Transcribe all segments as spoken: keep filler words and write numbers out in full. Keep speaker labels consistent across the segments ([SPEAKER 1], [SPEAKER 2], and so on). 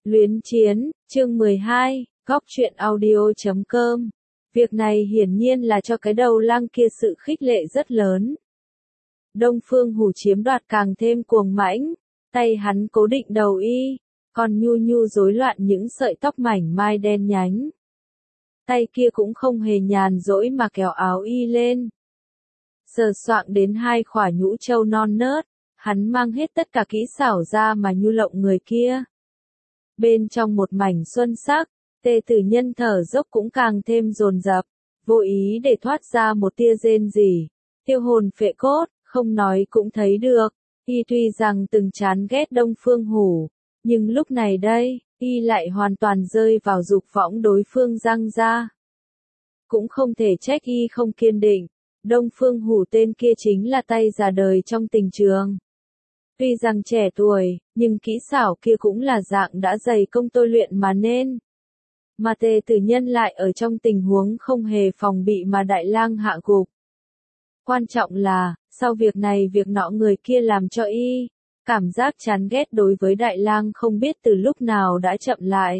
[SPEAKER 1] Luyến chiến, chương mười hai, góc truyện audio chấm com. Việc này hiển nhiên là cho cái đầu lang kia sự khích lệ rất lớn. Đông Phương Hủ chiếm đoạt càng thêm cuồng mãnh, tay hắn cố định đầu y, còn nhu nhu rối loạn những sợi tóc mảnh mai đen nhánh. Tay kia cũng không hề nhàn rỗi mà kéo áo y lên. Sờ soạng đến hai khỏa nhũ châu non nớt, hắn mang hết tất cả kỹ xảo ra mà nhu lộng người kia. Bên trong một mảnh xuân sắc, Tề Tử Nhân thở dốc cũng càng thêm dồn dập, vô ý để thoát ra một tia rên rỉ, tiêu hồn phệ cốt, không nói cũng thấy được, y tuy rằng từng chán ghét Đông Phương Hủ, nhưng lúc này đây, y lại hoàn toàn rơi vào dục võng đối phương giăng ra. Cũng không thể trách y không kiên định, Đông Phương Hủ tên kia chính là tay già đời trong tình trường. Tuy rằng trẻ tuổi, nhưng kỹ xảo kia cũng là dạng đã dày công tôi luyện mà nên. Mà Tề Tử Nhân lại ở trong tình huống không hề phòng bị mà Đại Lang hạ gục. Quan trọng là, sau việc này việc nọ người kia làm cho y, cảm giác chán ghét đối với Đại Lang không biết từ lúc nào đã chậm lại.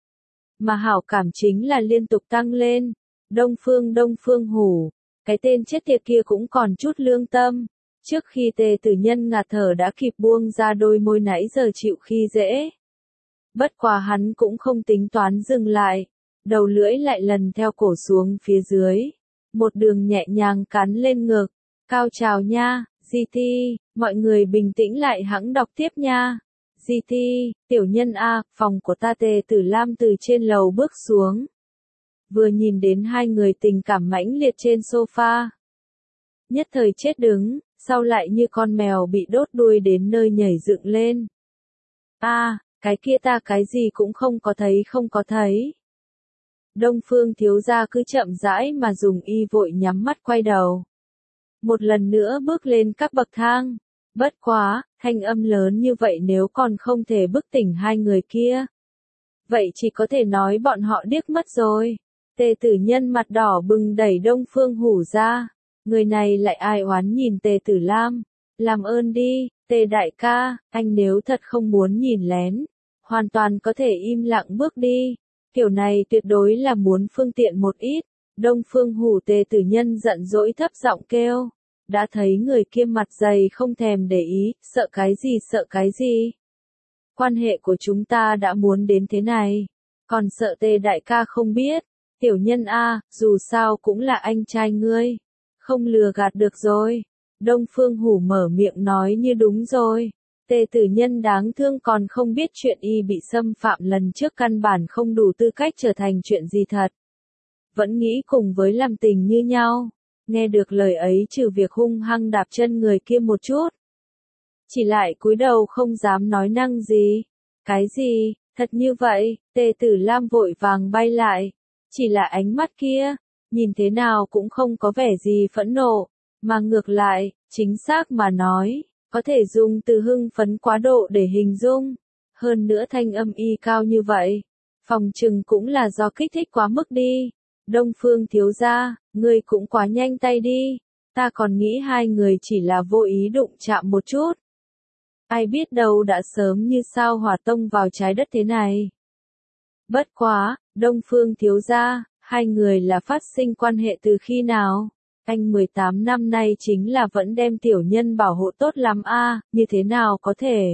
[SPEAKER 1] Mà hảo cảm chính là liên tục tăng lên, Đông Phương Đông Phương Hủ, cái tên chết tiệt kia cũng còn chút lương tâm. Trước khi Tề Tử Nhân ngạt thở đã kịp buông ra đôi môi nãy giờ chịu khi dễ. Bất quá hắn cũng không tính toán dừng lại, đầu lưỡi lại lần theo cổ xuống phía dưới, một đường nhẹ nhàng cắn lên ngực. Cao trào nha, giê tê, mọi người bình tĩnh lại hẵng đọc tiếp nha. giê tê, tiểu nhân A, phòng của ta. Tề Tử Lam từ trên lầu bước xuống. Vừa nhìn đến hai người tình cảm mãnh liệt trên sofa. Nhất thời chết đứng, sau lại như con mèo bị đốt đuôi đến nơi nhảy dựng lên. A, à, cái kia ta cái gì cũng không có thấy không có thấy. Đông Phương thiếu gia cứ chậm rãi mà dùng y vội nhắm mắt quay đầu. Một lần nữa bước lên các bậc thang. Bất quá, thanh âm lớn như vậy nếu còn không thể bức tỉnh hai người kia. Vậy chỉ có thể nói bọn họ điếc mất rồi. Tề Tử Nhân mặt đỏ bừng đẩy Đông Phương Hủ ra. Người này lại ai oán nhìn Tề Tử Lam. Làm ơn đi, Tề đại ca, anh nếu thật không muốn nhìn lén, hoàn toàn có thể im lặng bước đi. Kiểu này tuyệt đối là muốn phương tiện một ít. Đông Phương Hủ. Tề Tử Nhân giận dỗi thấp giọng kêu. Đã thấy người kia mặt dày không thèm để ý, sợ cái gì sợ cái gì. Quan hệ của chúng ta đã muốn đến thế này. Còn sợ Tề đại ca không biết. Tiểu nhân A, dù sao cũng là anh trai ngươi. Không lừa gạt được rồi. Đông Phương Hủ mở miệng nói như đúng rồi. Tề Tử Nhân đáng thương còn không biết chuyện y bị xâm phạm lần trước căn bản không đủ tư cách trở thành chuyện gì thật. Vẫn nghĩ cùng với làm tình như nhau. Nghe được lời ấy trừ việc hung hăng đạp chân người kia một chút. Chỉ lại cúi đầu không dám nói năng gì. Cái gì, thật như vậy, Tề Tử Lam vội vàng bay lại. Chỉ là ánh mắt kia, nhìn thế nào cũng không có vẻ gì phẫn nộ, mà ngược lại, chính xác mà nói, có thể dùng từ hưng phấn quá độ để hình dung. Hơn nữa thanh âm y cao như vậy, phòng trừng cũng là do kích thích quá mức đi. Đông Phương thiếu gia, ngươi cũng quá nhanh tay đi, ta còn nghĩ hai người chỉ là vô ý đụng chạm một chút. Ai biết đâu đã sớm như sao hỏa tông vào trái đất thế này. Bất quá, Đông Phương thiếu gia, hai người là phát sinh quan hệ từ khi nào? Anh mười tám năm nay chính là vẫn đem tiểu nhân bảo hộ tốt lắm a, à, như thế nào có thể?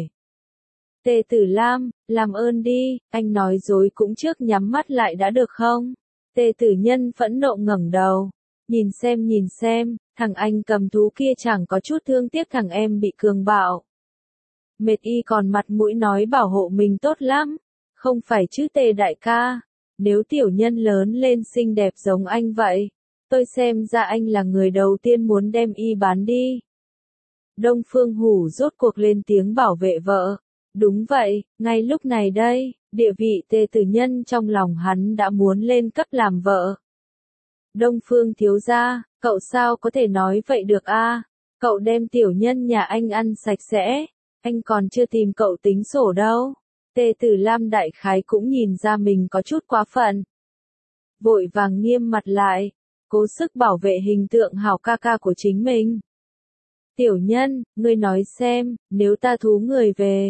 [SPEAKER 1] Tề Tử Lam, làm ơn đi, anh nói dối cũng trước nhắm mắt lại đã được không? Tề Tử Nhân phẫn nộ ngẩng đầu, nhìn xem nhìn xem, thằng anh cầm thú kia chẳng có chút thương tiếc thằng em bị cường bạo. Mệt y còn mặt mũi nói bảo hộ mình tốt lắm, không phải chứ Tề đại ca, nếu tiểu nhân lớn lên xinh đẹp giống anh vậy, tôi xem ra anh là người đầu tiên muốn đem y bán đi. Đông Phương Hủ rốt cuộc lên tiếng bảo vệ vợ. Đúng vậy, ngay lúc này đây, địa vị Tề Tử Nhân trong lòng hắn đã muốn lên cấp làm vợ. Đông Phương thiếu gia, cậu sao có thể nói vậy được a? À? Cậu đem tiểu nhân nhà anh ăn sạch sẽ, anh còn chưa tìm cậu tính sổ đâu. Tề Tử Lam đại khái cũng nhìn ra mình có chút quá phận. Vội vàng nghiêm mặt lại, cố sức bảo vệ hình tượng hảo ca ca của chính mình. Tiểu nhân, ngươi nói xem, nếu ta thú người về,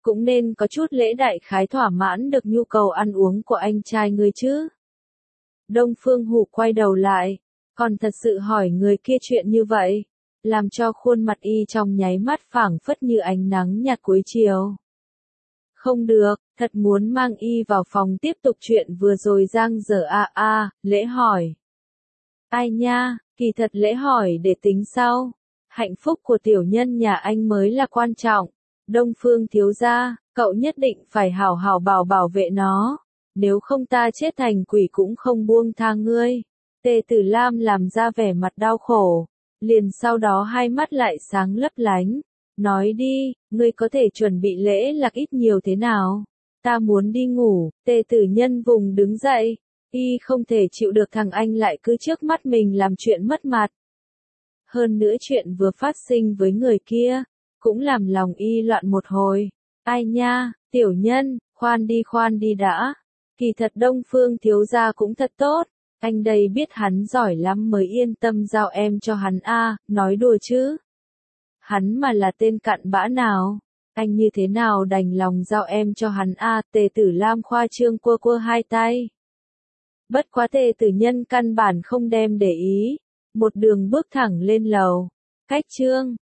[SPEAKER 1] cũng nên có chút lễ đại khái thỏa mãn được nhu cầu ăn uống của anh trai ngươi chứ. Đông Phương Hủ quay đầu lại, còn thật sự hỏi người kia chuyện như vậy, làm cho khuôn mặt y trong nháy mắt phảng phất như ánh nắng nhạt cuối chiều. Không được, thật muốn mang y vào phòng tiếp tục chuyện vừa rồi giang dở a a, lễ hỏi. Ai nha, kỳ thật lễ hỏi để tính sau. Hạnh phúc của tiểu nhân nhà anh mới là quan trọng. Đông Phương thiếu gia, cậu nhất định phải hảo hảo bảo bảo vệ nó. Nếu không ta chết thành quỷ cũng không buông tha ngươi. Tề Tử Lam làm ra vẻ mặt đau khổ. Liền sau đó hai mắt lại sáng lấp lánh. Nói đi, ngươi có thể chuẩn bị lễ lạc ít nhiều thế nào? Ta muốn đi ngủ. Tề Tử Nhân vùng đứng dậy. Y không thể chịu được thằng anh lại cứ trước mắt mình làm chuyện mất mặt. Hơn nữa chuyện vừa phát sinh với người kia, cũng làm lòng y loạn một hồi. Ai nha, tiểu nhân, khoan đi khoan đi đã. Kỳ thật Đông Phương thiếu gia cũng thật tốt. Anh đây biết hắn giỏi lắm mới yên tâm giao em cho hắn a, nói đùa chứ. Hắn mà là tên cặn bã nào, anh như thế nào đành lòng giao em cho hắn a, Tề Tử Lam khoa trương quơ quơ hai tay. Bất quá Tề Tử Nhân căn bản không đem để ý, một đường bước thẳng lên lầu. Cách chương